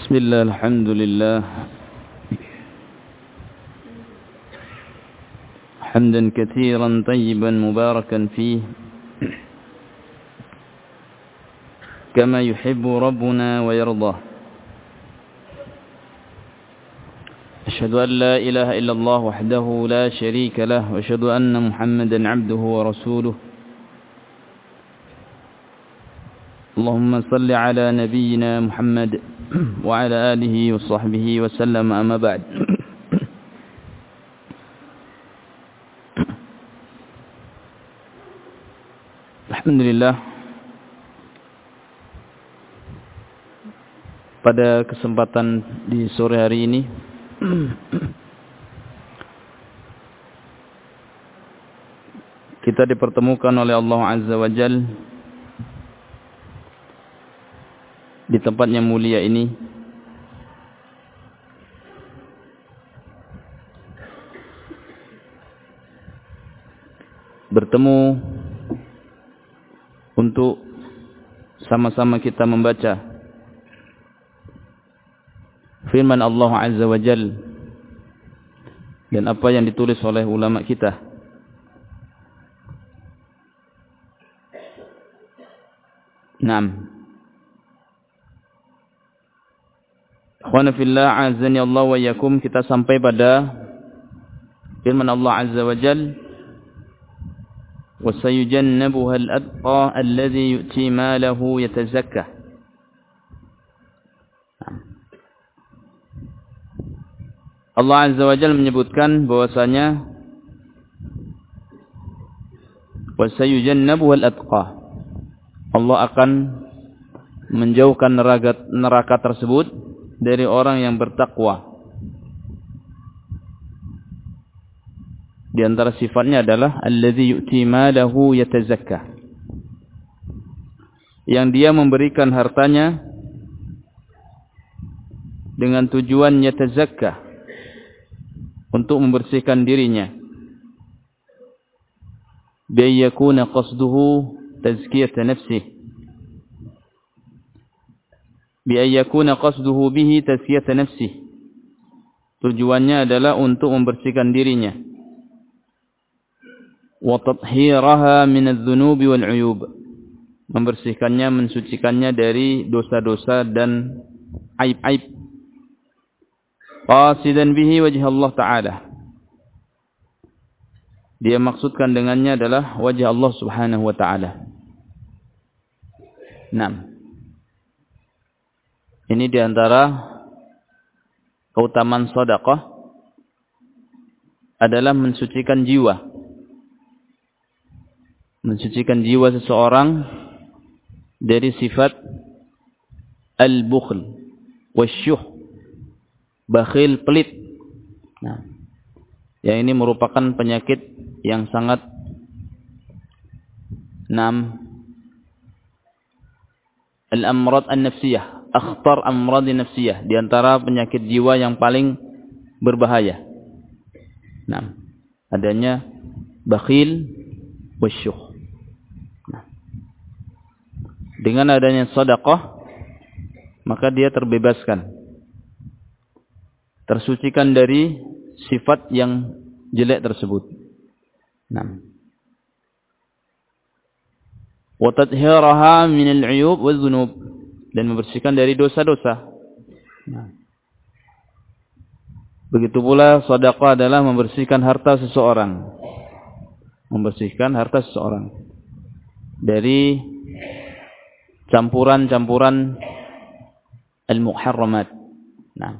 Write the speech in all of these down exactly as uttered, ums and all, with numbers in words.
بسم الله الحمد لله حمدا كثيرا طيبا مباركا فيه كما يحب ربنا ويرضى. أشهد أن لا إله إلا الله وحده لا شريك له وأشهد أن محمدا عبده ورسوله. اللهم صل على نبينا محمد وعلى آله وصحبه وسلم. أما بعد. Alhamdulillah, pada kesempatan di sore hari ini kita dipertemukan oleh Allah Azza wa Jalla di tempat yang mulia ini bertemu untuk sama-sama kita membaca firman Allah Azza wa Jalla dan apa yang ditulis oleh ulama kita. Naam. Ikhwana fillah, azani Allah wa yakum, kita sampai pada firman Allah Azza wa Jalla, wa sayujannabuha al-atqa alladhi yu'ti malahu yatazakka. Allah Azza wa Jalla menyebutkan bahwasanya wa sayujannabuha al-atqa, Allah akan menjauhkan neraka, neraka tersebut dari orang yang bertakwa. Di antara sifatnya adalah alladzi yu'ti malahu yatazakka, yang dia memberikan hartanya dengan tujuan yatazakka, untuk membersihkan dirinya. Bi yakuna qasduhu tazkiyat nafsihi, bi ayyakuna qasduhu bihi tazkiyat nafsihi, tujuannya adalah untuk membersihkan dirinya, wa tathhiraha min adz-dzunubi wal 'uyub, membersihkannya, mensucikannya dari dosa-dosa dan aib-aib. Qasidan bihi wajh Allah Ta'ala, dia maksudkan dengannya adalah wajah Allah Subhanahu wa Ta'ala. Naam. Ini diantara keutamaan sedekah adalah mensucikan jiwa. Mensucikan jiwa seseorang dari sifat al-bukhl wasyuh, bakhil, pelit. Nah, yang ini merupakan penyakit yang sangat nam al-amrad an-nafsiyah, akhtar amrad nafsiyah, di antara penyakit jiwa yang paling berbahaya. Nah, adanya bakhil wasyuh. Nah, dengan adanya sedekah maka dia terbebaskan, tersucikan dari sifat yang jelek tersebut. Nah, wa tathhiraha min al-'uyub wadh-dhunub, dan membersihkan dari dosa-dosa. Nah, begitu pula sedekah adalah membersihkan harta seseorang, membersihkan harta seseorang dari campuran-campuran al-muharramat. Nah,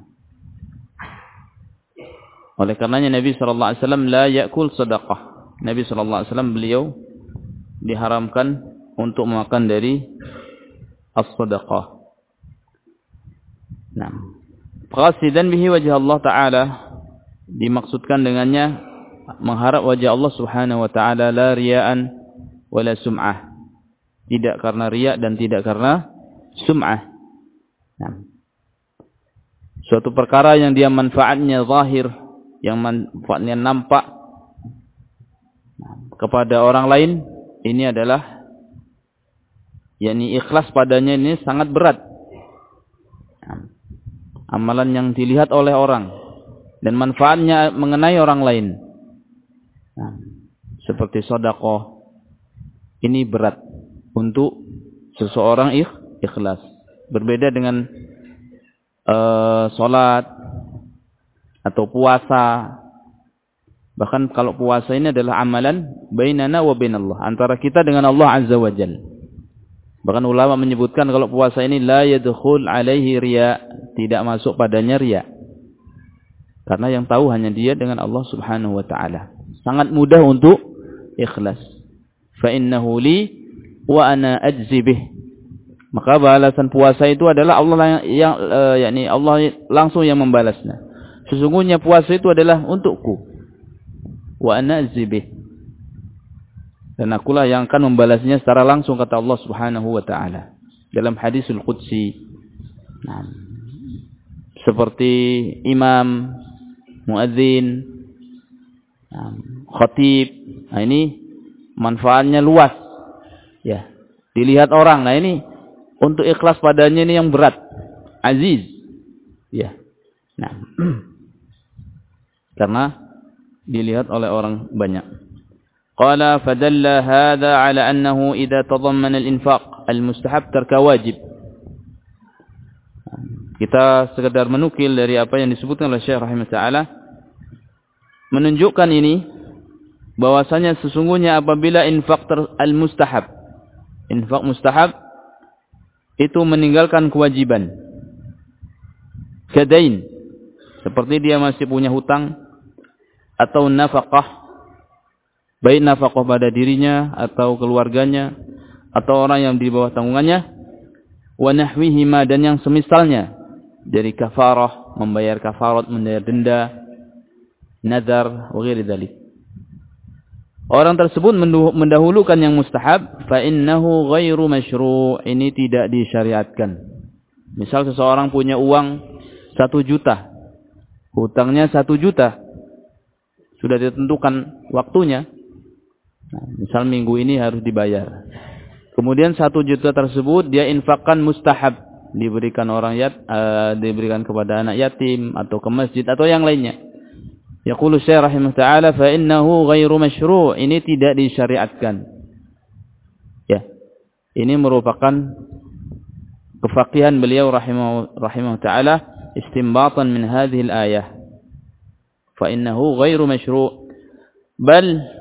oleh karenanya Nabi sallallahu alaihi wasallam la ya'kul sedekah. Nabi sallallahu alaihi wasallam beliau diharamkan untuk makan dari as-sadaqah. Nah, qasidan bihi wajh Allah Ta'ala, dimaksudkan dengannya mengharap wajah Allah Subhanahu wa Ta'ala, la riya'an wala sum'ah, tidak karena riya dan tidak karena sum'ah. Nah, suatu perkara yang dia manfaatnya zahir, yang manfaatnya nampak kepada orang lain, ini adalah yakni ikhlas padanya ini sangat berat. amalan yang dilihat oleh orang dan manfaatnya mengenai orang lain. Nah, seperti sedekah ini berat untuk seseorang ikhlas. Berbeda dengan uh, salat atau puasa. Bahkan kalau puasa ini adalah amalan bainana wa bainallah, antara kita dengan Allah Azza wa Jalla. Bahkan ulama menyebutkan kalau puasa ini la yadkhul alaihi riya, tidak masuk padanya riya. Karena yang tahu hanya dia dengan Allah Subhanahu wa taala. Sangat mudah untuk ikhlas. Fa innahu li wa ana ajzi bih. Maka balasan puasa itu adalah Allah yang uh, yakni Allah langsung yang membalasnya. Sesungguhnya puasa itu adalah untukku. Wa ana azibih, dan akulah yang akan membalasnya secara langsung, kata Allah Subhanahu wa taala dalam hadisul qudsi. Nah, seperti imam, muadzin, nah, khatib. Nah, ini manfaatnya luas ya, dilihat orang. Nah, ini untuk ikhlas padanya ini yang berat, aziz ya. Nah, karena dilihat oleh orang banyak. Qala fadalla hadha ala annahu idza tadammana al-infaq al-mustahab tarka wajib. Kita sekedar menukil dari apa yang disebutkan oleh Syekh rahimahullah taala, menunjukkan ini bahwasanya sesungguhnya apabila infaq al-mustahab, infaq mustahab itu meninggalkan kewajiban. Kadain, seperti dia masih punya hutang, atau nafkah, baik nafkah pada dirinya atau keluarganya atau orang yang di bawah tanggungannya, wa nahwihima, dan yang semisalnya dari kafarah, membayar kafarat, membayar denda, nazar, wa ghairi dzalik. Orang tersebut mendahulukan yang mustahab, fa innahu ghairu masyru', ini tidak disyariatkan. Misal seseorang punya uang satu juta, hutangnya satu juta, sudah ditentukan waktunya. Nah, misal minggu ini harus dibayar. Kemudian satu juta tersebut dia infakkan mustahab, diberikan orang yat, uh, diberikan kepada anak yatim atau ke masjid atau yang lainnya. Yaqulu Syekh rahimahullah taala fa innahu ghairu masyru', ini tidak disyariatkan. Ya. Ini merupakan kefaqihan beliau rahimahullah rahimahullah taala istinbatan min hadhihi al-ayah. فإنه غير مشروع بل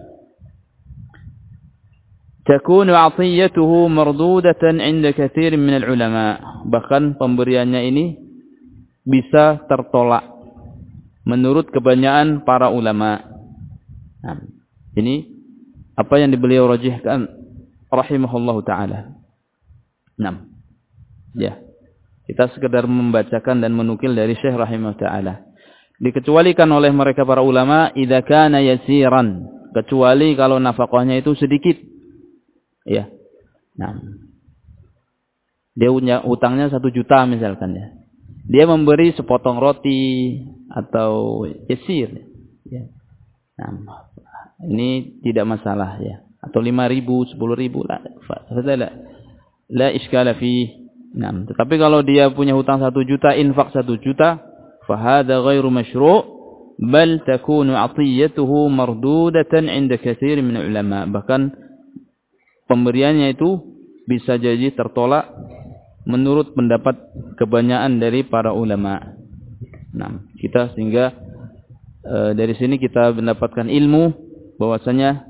تكون عطيته مردودة عند كثير من العلماء. Bahkan pemberiannya ini bisa tertolak menurut kebanyakan para ulama. Nah, ini apa yang beliau rajihkan rahimahullahu taala. Nah, ya. Kita sekedar membacakan dan menukil dari Syekh rahimahullahu taala. Dikecualikan oleh mereka para ulama idza kana yasiran, kecuali kalau nafkahnya itu sedikit. Ya. Nah. Dia punya hutangnya satu juta misalkan ya. Dia memberi sepotong roti atau yasir. Ya. Nah, ini tidak masalah ya. Atau lima ribu, sepuluh ribu lah. La la iskala fi. Nah, tetapi kalau dia punya hutang satu juta, infak satu juta, فهذا غير مشروع بل تكون عطيته مردودة عند كثير من العلماء. Bahkan pemberiannya itu bisa jadi tertolak menurut pendapat kebanyakan dari para ulama. Nah, kita sehingga e, dari sini kita mendapatkan ilmu bahwasanya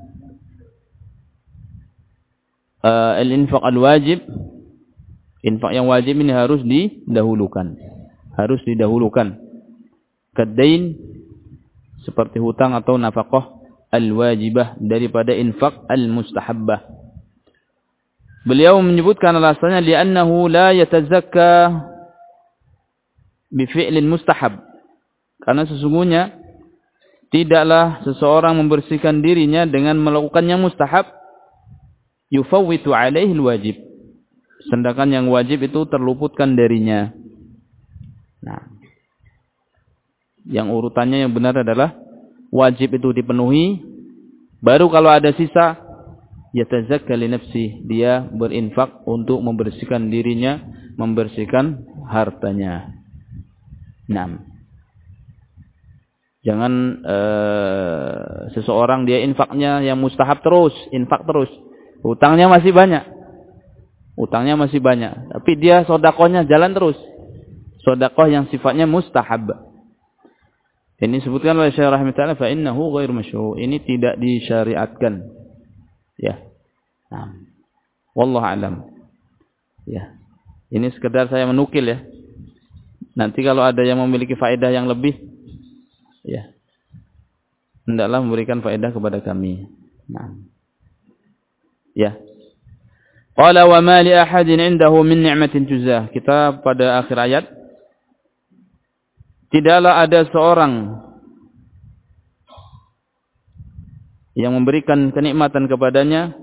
e, al-infaq al-wajib, infak yang wajib ini harus didahulukan. Harus didahulukan. Kadain, seperti hutang atau nafkah al-wajibah, daripada infak al-mustahabbah. Beliau menyebutkan alasannya li'annahu la yatazakka bi fi'lin mustahab. Karena sesungguhnya tidaklah seseorang membersihkan dirinya dengan melakukan yang mustahab, yufawwitu alaihi al-wajib. Sedangkan yang wajib itu terluputkan darinya. Nah, yang urutannya yang benar adalah wajib itu dipenuhi, baru kalau ada sisa yatazakka li nafsi, dia berinfak untuk membersihkan dirinya, membersihkan hartanya. Nah, jangan uh, seseorang dia infaknya yang mustahab terus, infak terus. Hutangnya masih banyak. Hutangnya masih banyak. Tapi dia sodakohnya jalan terus. Sodakoh yang sifatnya mustahab. Ini sebutkan oleh Syekh rahimahullah fa innahu ghairu masyru'. Ini tidak disyariatkan. Ya. Nah. Wallahu a'lam. Ya. Ini sekedar saya menukil ya. Nanti kalau ada yang memiliki faedah yang lebih, ya, hendaklah memberikan faedah kepada kami. Nah. Ya. Qala wa ma li ahadin 'indahu min ni'matin tujzah. Kita pada akhir ayat. Tidaklah ada seorang yang memberikan kenikmatan kepadanya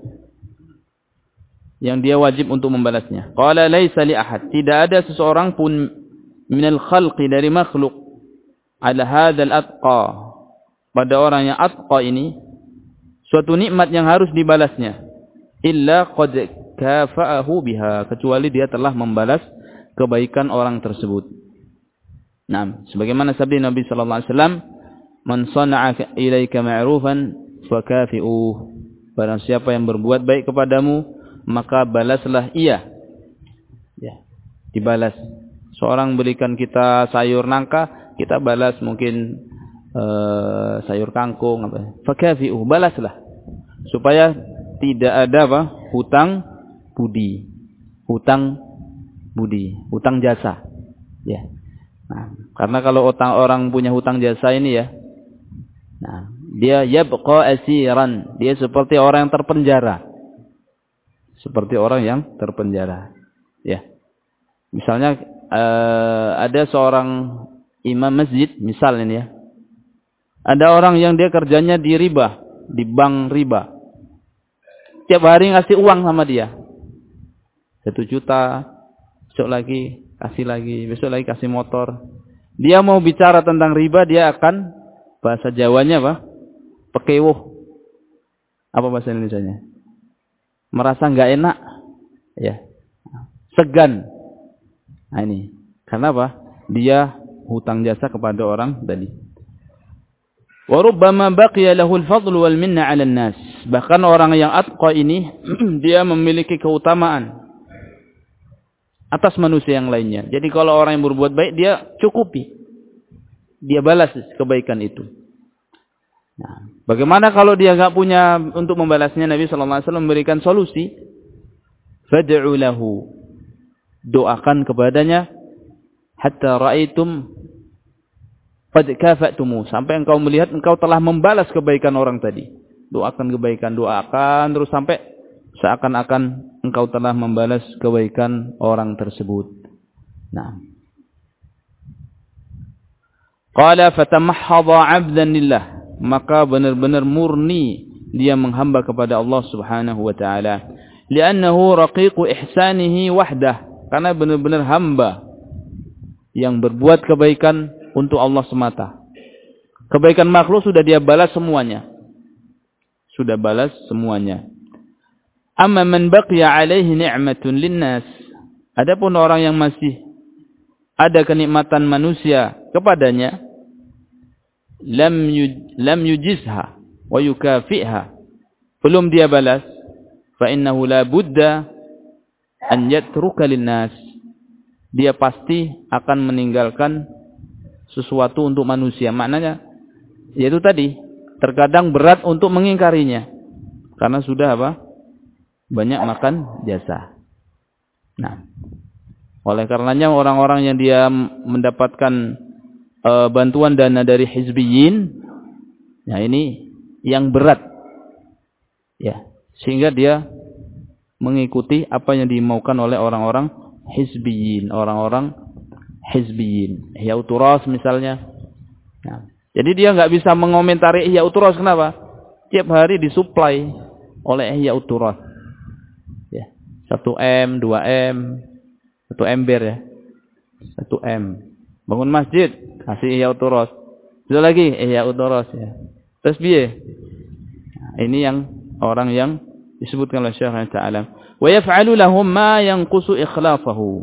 yang dia wajib untuk membalasnya. Qala laisa li ahad. Tidak ada seseorang pun minal khalqi dari makhluk ala hadzal atqa. Pada orang yang atqa ini suatu nikmat yang harus dibalasnya. Illa qad kafa'ahu biha, kecuali dia telah membalas kebaikan orang tersebut. Nah, sebagaimana sabda Nabi sallallahu alaihi wasallam, "Man sana'a ilaika ma'rufan fakafi'uh." Barang siapa yang berbuat baik kepadamu, maka balaslah ia. Ya, dibalas. Seorang berikan kita sayur nangka, kita balas mungkin uh, sayur kangkung apa. Fakafi'uh, balaslah. Supaya tidak ada apa? Hutang budi. Hutang budi, hutang jasa. Ya. Nah, karena kalau utang orang punya hutang jasa ini ya. Nah, dia yabqa asiran, dia seperti orang yang terpenjara. Seperti orang yang terpenjara. Ya. Misalnya uh, ada seorang imam masjid, misal ini ya. Ada orang yang dia kerjanya di riba, di bank riba. Tiap hari ngasih uang sama dia. Satu juta, besok lagi, kasih lagi, besok lagi kasih motor. Dia mau bicara tentang riba, dia akan, bahasa Jawanya apa? Pekewuh. Apa bahasa Indonesianya? Merasa nggak enak. Ya. Segan. Nah ini. Karena apa? Dia hutang jasa kepada orang tadi. Wa rubbama baqiya lahu al-fadlu wal minna 'ala an-nas. Bahkan orang yang atqa ini dia memiliki keutamaan atas manusia yang lainnya. Jadi kalau orang yang berbuat baik dia cukupi. Dia balas kebaikan itu. Nah, bagaimana kalau dia enggak punya untuk membalasnya? Nabi sallallahu alaihi wasallam memberikan solusi. Fad'u lahu. Doakan kepadanya hatta ra'aitum qad kafa'tumu, sampai engkau melihat engkau telah membalas kebaikan orang tadi. Doakan kebaikan, doakan terus sampai seakan-akan engkau telah membalas kebaikan orang tersebut. Nah. Qala fatamahhadha 'abdan lillah, maka benar-benar murni dia menghamba kepada Allah Subhanahu wa taala. Li'annahu raqiqu ihsanihi wahdah, karena benar-benar hamba yang berbuat kebaikan untuk Allah semata. Kebaikan makhluk sudah dia balas semuanya. Sudah balas semuanya. Amma man baqiya alaihi ni'matun linnas. Adapun orang yang masih ada kenikmatan manusia kepadanya, lam yuj, lam yujizha wa yukafi'ha. Belum dia balas, fa innahu la budda an yatruka linnas. Dia pasti akan meninggalkan sesuatu untuk manusia. Maknanya yaitu tadi, terkadang berat untuk mengingkarinya karena sudah apa? Banyak makan jasa. Nah, oleh karenanya orang-orang yang dia mendapatkan e, bantuan dana dari hizbiyin, nah ini yang berat. Ya, sehingga dia mengikuti apa yang dimaukan oleh orang-orang hizbiyin, orang-orang hizbiyin, Ihya Uturas misalnya. Nah, jadi dia nggak bisa mengomentari Ihya Uturas, kenapa? Tiap hari disuplai oleh Ihya Uturas. Ya, satu M, dua M, satu ember ya, satu M. Bangun masjid, kasih Ihya Uturas. Itu lagi Ihya Uturas ya. Terus biye. Nah, ini yang orang yang disebutkan oleh Syekh Ta'ala. Wa yaf'alu lahum ma yanqusu ikhlafahu.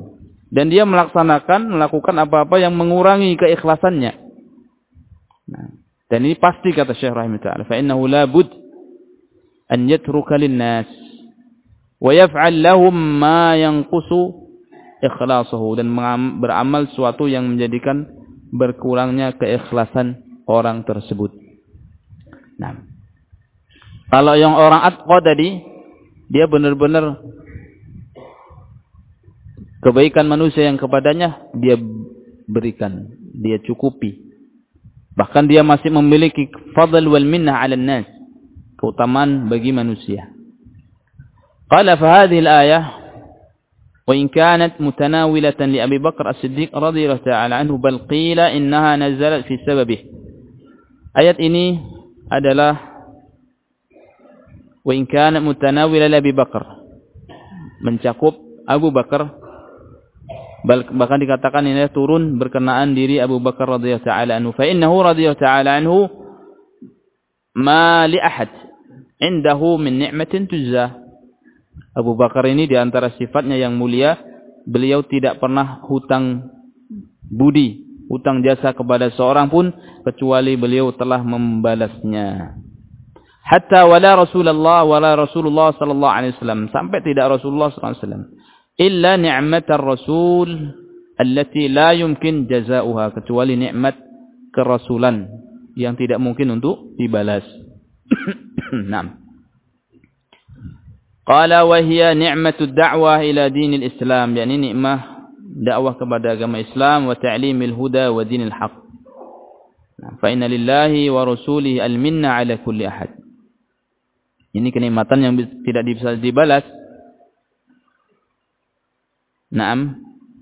dan dia melaksanakan, melakukan apa-apa yang mengurangi keikhlasannya. Nah, dan ini pasti kata Syekh rahimahullah, fa innahu la bud an yatruka lin-nas wa yaf'al lahum ma yanqusu ikhlasuhu, dan beramal sesuatu yang menjadikan berkurangnya keikhlasan orang tersebut. Nah, kalau yang orang atqa tadi, dia benar-benar kebaikan manusia yang kepadanya dia berikan, dia cukupi. Bahkan dia masih memiliki fadl wal minnah 'ala an-nas, keutamaan bagi manusia. Qala fa hadhihi al-ayah wa in kanat mutanawilatan li Abi Bakar As-Siddiq radhiyallahu ta'ala anhu bal qila innaha nazalat fi sababih. Ayat ini adalah wa in kanat mutanawila li Abi Bakar, mencakup Abu Bakar, bahkan dikatakan ini turun berkenaan diri Abu Bakar radhiyallahu ta'ala anhu. Fa innahu radhiyallahu ta'ala anhu ma li ahad indahu min ni'matin tujza. Abu Bakar ini di antara sifatnya yang mulia, beliau tidak pernah hutang budi, hutang jasa kepada seorang pun kecuali beliau telah membalasnya. Hatta wala Rasulullah wala Rasulullah sallallahu alaihi wasallam, sampai tidak Rasulullah sallallahu alaihi wasallam illa ni'matar rasul allati la yumkin jazaoha, kecuali nikmat kerasulan yang tidak mungkin untuk dibalas. Naam. Qala wa hiya ni'matud da'wah ila dinil Islam, yakni nikmah dakwah kepada agama Islam, wa ta'limil huda wa dinil haq. Fa inna lillahi wa rasulihi al-minna ala kulli ahad. Ini kenikmatan yang tidak bisa dibalas. Naam.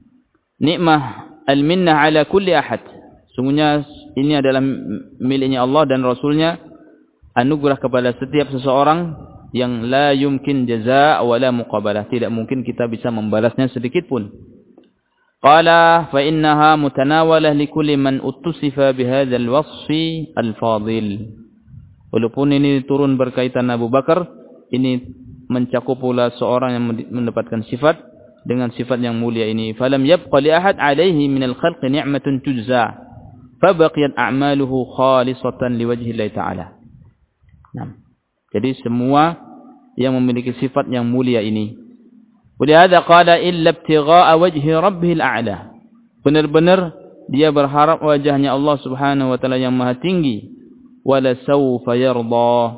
Nikmah al-minnah ala kulli ahad. Sungguhnya ini adalah miliknya Allah dan Rasulnya, anugerah kepada setiap seseorang yang la yumkin jazaa wa la muqabalah, tidak mungkin kita bisa membalasnya sedikit pun. Qala fa innaha mutanawalah li kulli man uttusifa bihadzal wasfi al-fadil. Walaupun ini turun berkaitan Abu Bakar, ini mencakup pula seorang yang mendapatkan sifat dengan sifat yang mulia ini. Falam yabqa li ahad alaihi min al-khalqi ni'matun tujza, fabaqiyat a'maluhu khalisatan liwajhi Allah ta'ala. Nah, jadi semua yang memiliki sifat yang mulia ini. Walihada qala illa ibtigha'a wajhi rabbihil a'la. Benar-benar dia berharap wajahnya Allah Subhanahu wa taala yang maha tinggi. Wala sawfa yarda,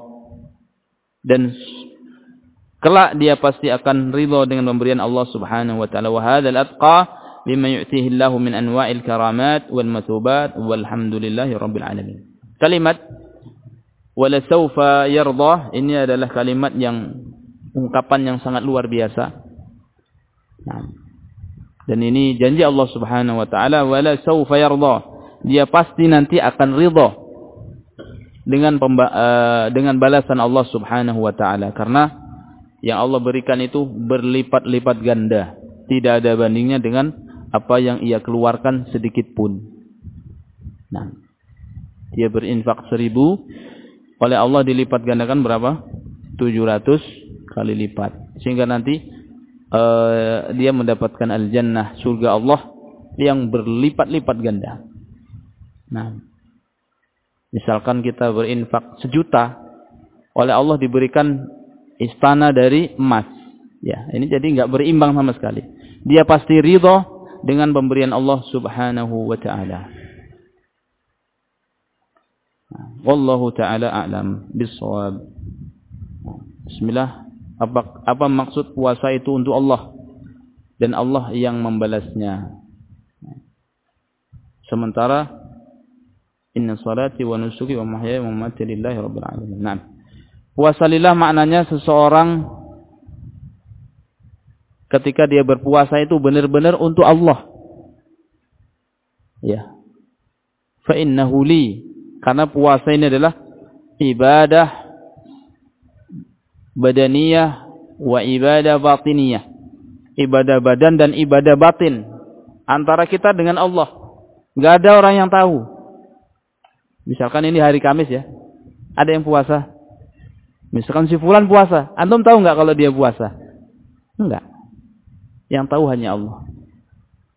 dan kelak dia pasti akan ridha dengan pemberian Allah Subhanahu wa taala. Wa hadzal atqa bima yu'tihi Allah min anwa'il karamat wal mathubat walhamdulillahi rabbil alamin. Kalimat wala sawfa yarda ini adalah kalimat yang ungkapan yang sangat luar biasa. Nah, dan ini janji Allah Subhanahu wa taala, wala sawfa yarda, dia pasti nanti akan ridha dengan pemba- uh, dengan balasan Allah Subhanahu wa taala, karena yang Allah berikan itu berlipat-lipat ganda, tidak ada bandingnya dengan apa yang ia keluarkan sedikit pun. Nah, dia berinfak seribu, oleh Allah dilipat gandakan berapa? tujuh ratus kali lipat, sehingga nanti uh, dia mendapatkan al-jannah, surga Allah yang berlipat-lipat ganda. Nah, misalkan kita berinfak sejuta, oleh Allah diberikan istana dari emas. Ya, ini jadi enggak berimbang sama sekali. Dia pasti ridha dengan pemberian Allah Subhanahu wa taala. Wallahu taala a'lam bis-shawab. Bismillah. Apa apa maksud puasa itu untuk Allah dan Allah yang membalasnya? Sementara inna salati wa nusuki wa mahyaya wa mamati lillahi rabbil alamin. Nah, puasa lillah maknanya seseorang ketika dia berpuasa itu benar-benar untuk Allah. Ya. Fa innahu li, karena puasa ini adalah ibadah badaniyah wa ibadah batiniyah. Ibadah badan dan ibadah batin antara kita dengan Allah. Enggak ada orang yang tahu. Misalkan ini hari Kamis ya, ada yang puasa. Misalkan si fulan puasa, antum tahu enggak kalau dia puasa? Enggak. Yang tahu hanya Allah.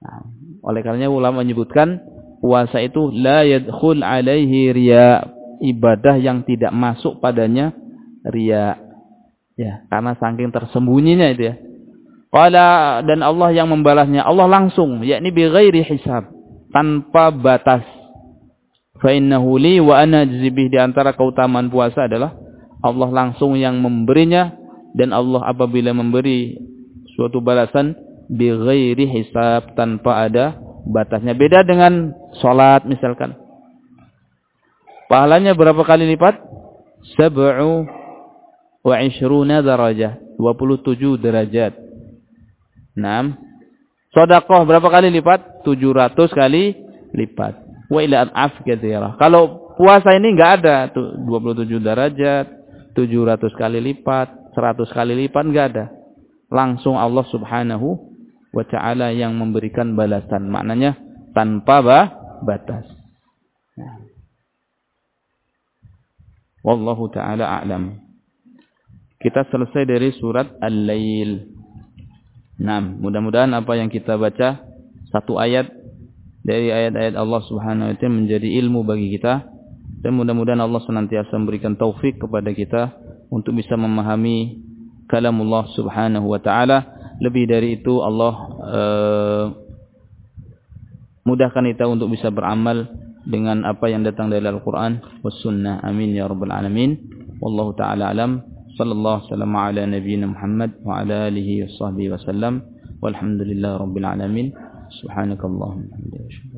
Oleh karenanya ulama menyebutkan puasa itu la yadkhul alaihi riya, ibadah yang tidak masuk padanya riya. Ya, karena saking tersembunyinya itu ya. Qala, dan Allah yang membalasnya, Allah langsung, yakni bi ghairi hisab, tanpa batas. Fa innahu li wa ana ajzibih, di antara keutamaan puasa adalah Allah langsung yang memberinya, dan Allah apabila memberi suatu balasan bi ghairi hisab, tanpa ada batasnya. Beda dengan salat misalkan. Pahalanya berapa kali lipat? Sab'u wa ishruna darajah, dua puluh tujuh derajat. enam. Sedekah berapa kali lipat? tujuh ratus kali lipat. Wa ila ad'af katsirah. Kalau puasa ini enggak ada tuh dua puluh tujuh derajat, tujuh ratus kali lipat, seratus kali lipat, enggak ada. Langsung Allah Subhanahu wa taala yang memberikan balasan. Maknanya tanpa batas. Wallahu taala a'lam. Kita selesai dari surat Al-Lail. Nah, mudah-mudahan apa yang kita baca satu ayat dari ayat-ayat Allah Subhanahu wa taala menjadi ilmu bagi kita, dan mudah-mudahan Allah senantiasa memberikan taufik kepada kita untuk bisa memahami kalamullah Subhanahu wa taala. Lebih dari itu Allah uh, mudahkan kita untuk bisa beramal dengan apa yang datang dari Al-Qur'an was sunnah. Amin ya rabbal alamin. Wallahu taala alam. Sallallahu wasallam ala nabiyyina Muhammad wa ala alihi washabbihi wasallam. Walhamdulillahi rabbil alamin. Subhanakallahumma wa bihamdika.